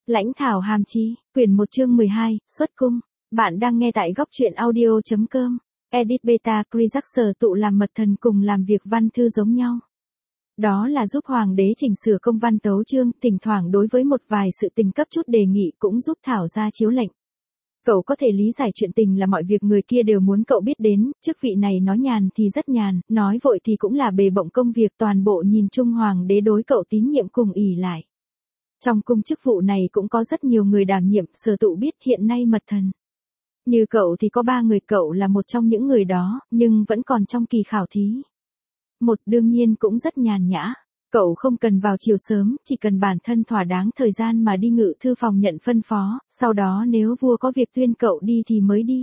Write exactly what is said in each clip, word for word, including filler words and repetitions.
Lãnh thảo hàm chi, quyển một chương mười hai, xuất cung. Bạn đang nghe tại góc truyện audio chấm com. Edit beta Krisak sở tụ làm mật thần cùng làm việc văn thư giống nhau. Đó là giúp hoàng đế chỉnh sửa công văn tấu chương, thỉnh thoảng đối với một vài sự tình cấp chút đề nghị cũng giúp thảo ra chiếu lệnh. Cậu có thể lý giải chuyện tình là mọi việc người kia đều muốn cậu biết đến, chức vị này nói nhàn thì rất nhàn, nói vội thì cũng là bề bộn công việc, toàn bộ nhìn chung hoàng đế đối cậu tín nhiệm cùng ỷ lại. Trong cung chức vụ này cũng có rất nhiều người đảm nhiệm, Sở Tụ biết hiện nay mật thần. Như cậu thì có ba người, cậu là một trong những người đó, nhưng vẫn còn trong kỳ khảo thí. Một đương nhiên cũng rất nhàn nhã. Cậu không cần vào chiều sớm, chỉ cần bản thân thỏa đáng thời gian mà đi ngự thư phòng nhận phân phó, sau đó nếu vua có việc tuyên cậu đi thì mới đi.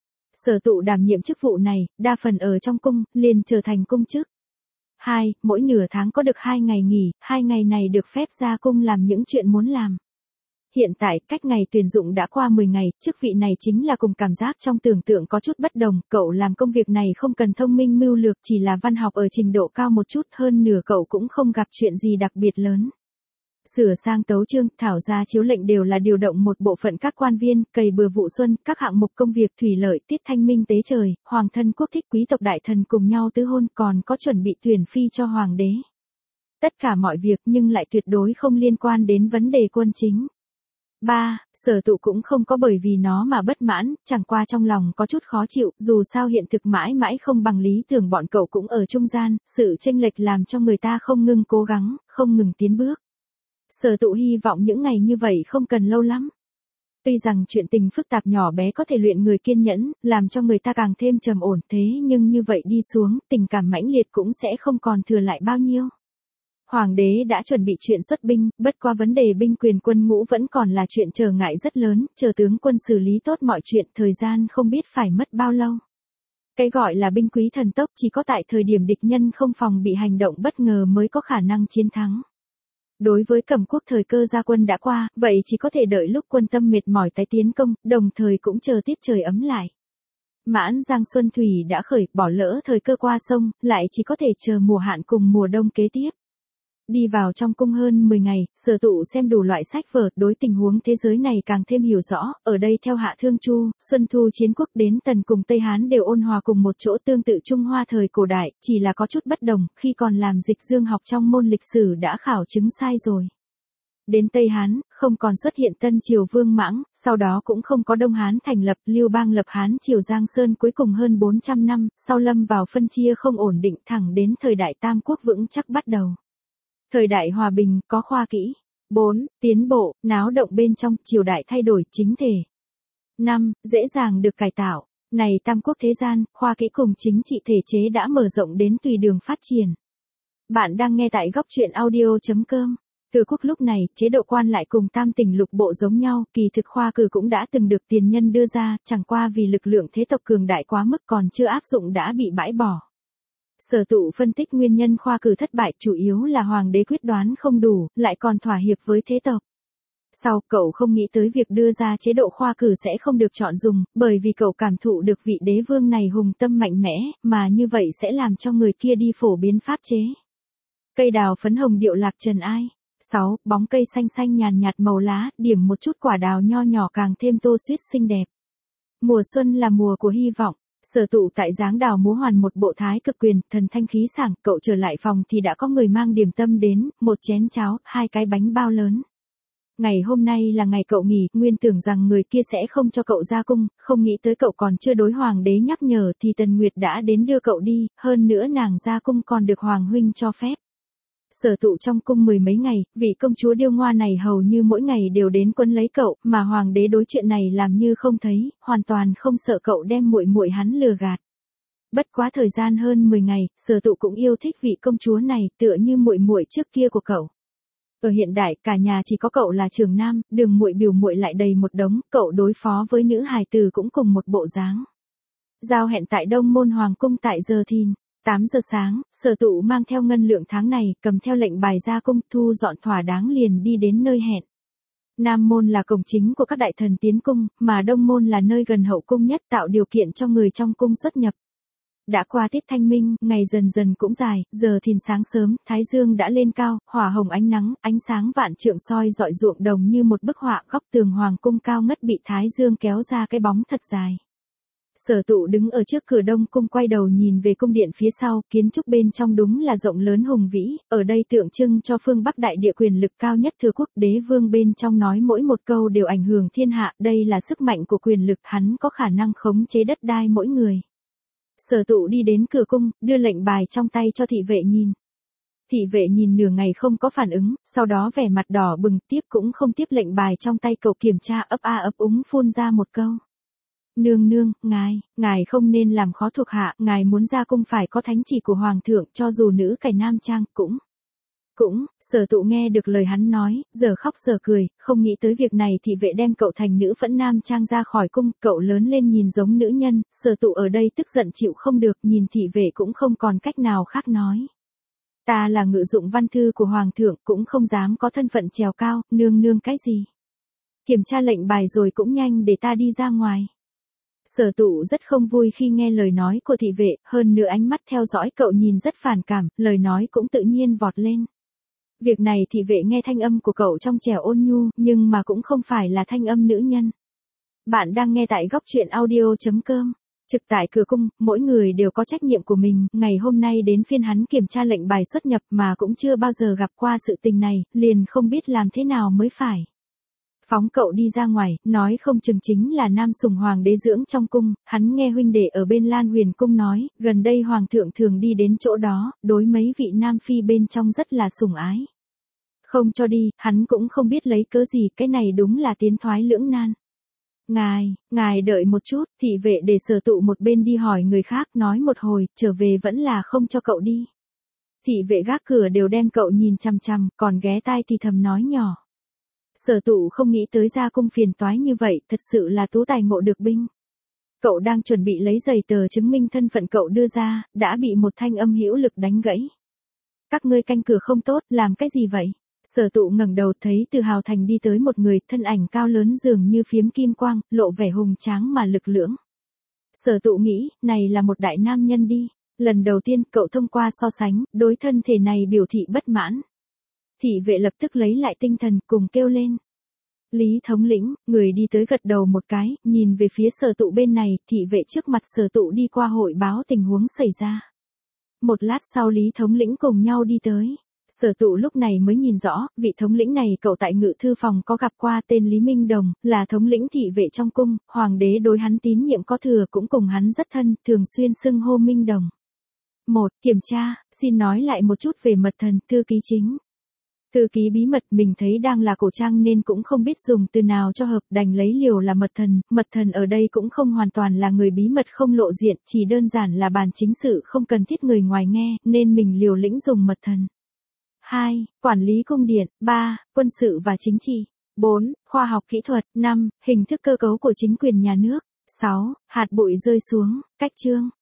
Sở Tụ đảm nhiệm chức vụ này, đa phần ở trong cung, liền trở thành cung chức. Hai, mỗi nửa tháng có được hai ngày nghỉ, hai ngày này được phép ra cung làm những chuyện muốn làm. Hiện tại, cách ngày tuyển dụng đã qua mười ngày, chức vị này chính là cùng cảm giác trong tưởng tượng có chút bất đồng, cậu làm công việc này không cần thông minh mưu lược, chỉ là văn học ở trình độ cao một chút, hơn nửa cậu cũng không gặp chuyện gì đặc biệt lớn. Sửa sang tấu chương, thảo ra chiếu lệnh đều là điều động một bộ phận các quan viên, cày bừa vụ xuân, các hạng mục công việc thủy lợi, tiết thanh minh tế trời, hoàng thân quốc thích quý tộc đại thần cùng nhau tứ hôn, còn có chuẩn bị tuyển phi cho hoàng đế. Tất cả mọi việc nhưng lại tuyệt đối không liên quan đến vấn đề quân chính. ba. Sở Tụ cũng không có bởi vì nó mà bất mãn, chẳng qua trong lòng có chút khó chịu, dù sao hiện thực mãi mãi không bằng lý tưởng, bọn cậu cũng ở trung gian, sự chênh lệch làm cho người ta không ngừng cố gắng, không ngừng tiến bước. Sở Tụ hy vọng những ngày như vậy không cần lâu lắm. Tuy rằng chuyện tình phức tạp nhỏ bé có thể luyện người kiên nhẫn, làm cho người ta càng thêm trầm ổn, thế nhưng như vậy đi xuống, tình cảm mãnh liệt cũng sẽ không còn thừa lại bao nhiêu. Hoàng đế đã chuẩn bị chuyện xuất binh, bất qua vấn đề binh quyền quân ngũ vẫn còn là chuyện trở ngại rất lớn, chờ tướng quân xử lý tốt mọi chuyện, thời gian không biết phải mất bao lâu. Cái gọi là binh quý thần tốc chỉ có tại thời điểm địch nhân không phòng bị hành động bất ngờ mới có khả năng chiến thắng. Đối với Cẩm Quốc thời cơ ra quân đã qua, vậy chỉ có thể đợi lúc quân tâm mệt mỏi tái tiến công, đồng thời cũng chờ tiết trời ấm lại. Mãn Giang Xuân Thủy đã khởi, bỏ lỡ thời cơ qua sông, lại chỉ có thể chờ mùa hạn cùng mùa đông kế tiếp. Đi vào trong cung hơn mười ngày, Sở Tụ xem đủ loại sách vở, đối tình huống thế giới này càng thêm hiểu rõ, ở đây theo Hạ Thương Chu, Xuân Thu chiến quốc đến Tần cùng Tây Hán đều ôn hòa cùng một chỗ, tương tự Trung Hoa thời cổ đại, chỉ là có chút bất đồng, khi còn làm dịch dương học trong môn lịch sử đã khảo chứng sai rồi. Đến Tây Hán, không còn xuất hiện Tân Triều Vương Mãng, sau đó cũng không có Đông Hán thành lập, Lưu Bang lập Hán Triều Giang Sơn cuối cùng hơn bốn trăm năm, sau lâm vào phân chia không ổn định thẳng đến thời đại Tam Quốc vững chắc bắt đầu. Thời đại hòa bình, có khoa kỹ. bốn. Tiến bộ, náo động bên trong, triều đại thay đổi, chính thể. năm. Dễ dàng được cải tạo. Này Tam Quốc thế gian, khoa kỹ cùng chính trị thể chế đã mở rộng đến tùy đường phát triển. Bạn đang nghe tại góc truyện audio chấm com. Từ quốc lúc này, chế độ quan lại cùng tam tỉnh lục bộ giống nhau, kỳ thực khoa cử cũng đã từng được tiền nhân đưa ra, chẳng qua vì lực lượng thế tộc cường đại quá mức còn chưa áp dụng đã bị bãi bỏ. Sở Tụ phân tích nguyên nhân khoa cử thất bại chủ yếu là hoàng đế quyết đoán không đủ, lại còn thỏa hiệp với thế tộc. Sau, cậu không nghĩ tới việc đưa ra chế độ khoa cử sẽ không được chọn dùng, bởi vì cậu cảm thụ được vị đế vương này hùng tâm mạnh mẽ, mà như vậy sẽ làm cho người kia đi phổ biến pháp chế. Cây đào phấn hồng điệu lạc trần ai. sáu. Bóng cây xanh xanh nhàn nhạt màu lá, điểm một chút quả đào nho nhỏ càng thêm tô suýt xinh đẹp. Mùa xuân là mùa của hy vọng. Sở Tụ tại giáng đào múa hoàn một bộ thái cực quyền, thần thanh khí sảng, cậu trở lại phòng thì đã có người mang điểm tâm đến, một chén cháo, hai cái bánh bao lớn. Ngày hôm nay là ngày cậu nghỉ, nguyên tưởng rằng người kia sẽ không cho cậu ra cung, không nghĩ tới cậu còn chưa đối hoàng đế nhắc nhở thì Tần Nguyệt đã đến đưa cậu đi, hơn nữa nàng ra cung còn được hoàng huynh cho phép. Sở Tụ trong cung mười mấy ngày, vị công chúa điêu ngoa này hầu như mỗi ngày đều đến quấn lấy cậu, mà hoàng đế đối chuyện này làm như không thấy, hoàn toàn không sợ cậu đem muội muội hắn lừa gạt. Bất quá thời gian hơn mười ngày, Sở Tụ cũng yêu thích vị công chúa này, tựa như muội muội trước kia của cậu. Ở hiện đại, cả nhà chỉ có cậu là trưởng nam, đường muội biểu muội lại đầy một đống, cậu đối phó với nữ hài tử cũng cùng một bộ dáng. Giao hẹn tại Đông Môn Hoàng cung tại giờ thìn. tám giờ sáng, Sở Tụ mang theo ngân lượng tháng này, cầm theo lệnh bài ra cung, thu dọn thỏa đáng liền đi đến nơi hẹn. Nam môn là cổng chính của các đại thần tiến cung, mà Đông môn là nơi gần hậu cung nhất, tạo điều kiện cho người trong cung xuất nhập. Đã qua tiết thanh minh, ngày dần dần cũng dài, giờ thìn sáng sớm, thái dương đã lên cao, hỏa hồng ánh nắng, ánh sáng vạn trượng soi dọi ruộng đồng như một bức họa, góc tường hoàng cung cao ngất bị thái dương kéo ra cái bóng thật dài. Sở Tụ đứng ở trước cửa Đông cung quay đầu nhìn về cung điện phía sau, kiến trúc bên trong đúng là rộng lớn hùng vĩ, ở đây tượng trưng cho phương Bắc đại địa quyền lực cao nhất thừa quốc, đế vương bên trong nói mỗi một câu đều ảnh hưởng thiên hạ, đây là sức mạnh của quyền lực, hắn có khả năng khống chế đất đai mỗi người. Sở Tụ đi đến cửa cung, đưa lệnh bài trong tay cho thị vệ nhìn. Thị vệ nhìn nửa ngày không có phản ứng, sau đó vẻ mặt đỏ bừng, tiếp cũng không tiếp lệnh bài trong tay cậu, kiểm tra ấp a ấp úng phun ra một câu. Nương nương, ngài, ngài không nên làm khó thuộc hạ, ngài muốn ra cung phải có thánh chỉ của hoàng thượng, cho dù nữ cải nam trang, cũng. Cũng, Sở Tụ nghe được lời hắn nói, giờ khóc giờ cười, không nghĩ tới việc này thị vệ đem cậu thành nữ phẫn nam trang ra khỏi cung, cậu lớn lên nhìn giống nữ nhân, Sở Tụ ở đây tức giận chịu không được, nhìn thị vệ cũng không còn cách nào khác nói. Ta là ngự dụng văn thư của hoàng thượng, cũng không dám có thân phận trèo cao, nương nương cái gì. Kiểm tra lệnh bài rồi cũng nhanh để ta đi ra ngoài. Sở Tụ rất không vui khi nghe lời nói của thị vệ, hơn nữa ánh mắt theo dõi cậu nhìn rất phản cảm, lời nói cũng tự nhiên vọt lên. Việc này thị vệ nghe thanh âm của cậu trong trẻo ôn nhu, nhưng mà cũng không phải là thanh âm nữ nhân. Bạn đang nghe tại góc truyện audio chấm com. Trực tại cửa cung, mỗi người đều có trách nhiệm của mình, ngày hôm nay đến phiên hắn kiểm tra lệnh bài xuất nhập mà cũng chưa bao giờ gặp qua sự tình này, liền không biết làm thế nào mới phải. Phóng cậu đi ra ngoài, nói không chừng chính là nam sủng hoàng đế dưỡng trong cung, hắn nghe huynh đệ ở bên Lan Huyền cung nói, gần đây hoàng thượng thường đi đến chỗ đó, đối mấy vị nam phi bên trong rất là sủng ái. Không cho đi, hắn cũng không biết lấy cớ gì, cái này đúng là tiến thoái lưỡng nan. Ngài, ngài đợi một chút, thị vệ để Sở Tụ một bên đi hỏi người khác, nói một hồi, trở về vẫn là không cho cậu đi. Thị vệ gác cửa đều đem cậu nhìn chằm chằm, còn ghé tai thì thầm nói nhỏ. Sở Tụ không nghĩ tới ra cung phiền toái như vậy, thật sự là tú tài ngộ được binh. Cậu đang chuẩn bị lấy giấy tờ chứng minh thân phận cậu đưa ra, đã bị một thanh âm hữu lực đánh gãy. Các ngươi canh cửa không tốt, làm cái gì vậy? Sở Tụ ngẩng đầu thấy từ Hào Thành đi tới một người, thân ảnh cao lớn dường như phiếm kim quang, lộ vẻ hùng tráng mà lực lưỡng. Sở Tụ nghĩ, này là một đại nam nhân đi. Lần đầu tiên cậu thông qua so sánh, đối thân thể này biểu thị bất mãn. Thị vệ lập tức lấy lại tinh thần cùng kêu lên. Lý thống lĩnh, người đi tới gật đầu một cái, nhìn về phía Sở Tụ bên này, thị vệ trước mặt Sở Tụ đi qua hội báo tình huống xảy ra. Một lát sau Lý thống lĩnh cùng nhau đi tới. Sở Tụ lúc này mới nhìn rõ, vị thống lĩnh này cậu tại ngự thư phòng có gặp qua, tên Lý Minh Đồng, là thống lĩnh thị vệ trong cung, hoàng đế đối hắn tín nhiệm có thừa, cũng cùng hắn rất thân, thường xuyên xưng hô Minh Đồng. Một, kiểm tra, xin nói lại một chút về mật thần, thư ký chính. Thư ký bí mật mình thấy đang là cổ trang nên cũng không biết dùng từ nào cho hợp, đành lấy liều là mật thần, mật thần ở đây cũng không hoàn toàn là người bí mật không lộ diện, chỉ đơn giản là bàn chính sự không cần thiết người ngoài nghe, nên mình liều lĩnh dùng mật thần. hai. Quản lý cung điện. ba. Quân sự và chính trị. bốn. Khoa học kỹ thuật. năm. Hình thức cơ cấu của chính quyền nhà nước. sáu. Hạt bụi rơi xuống. Cách chương.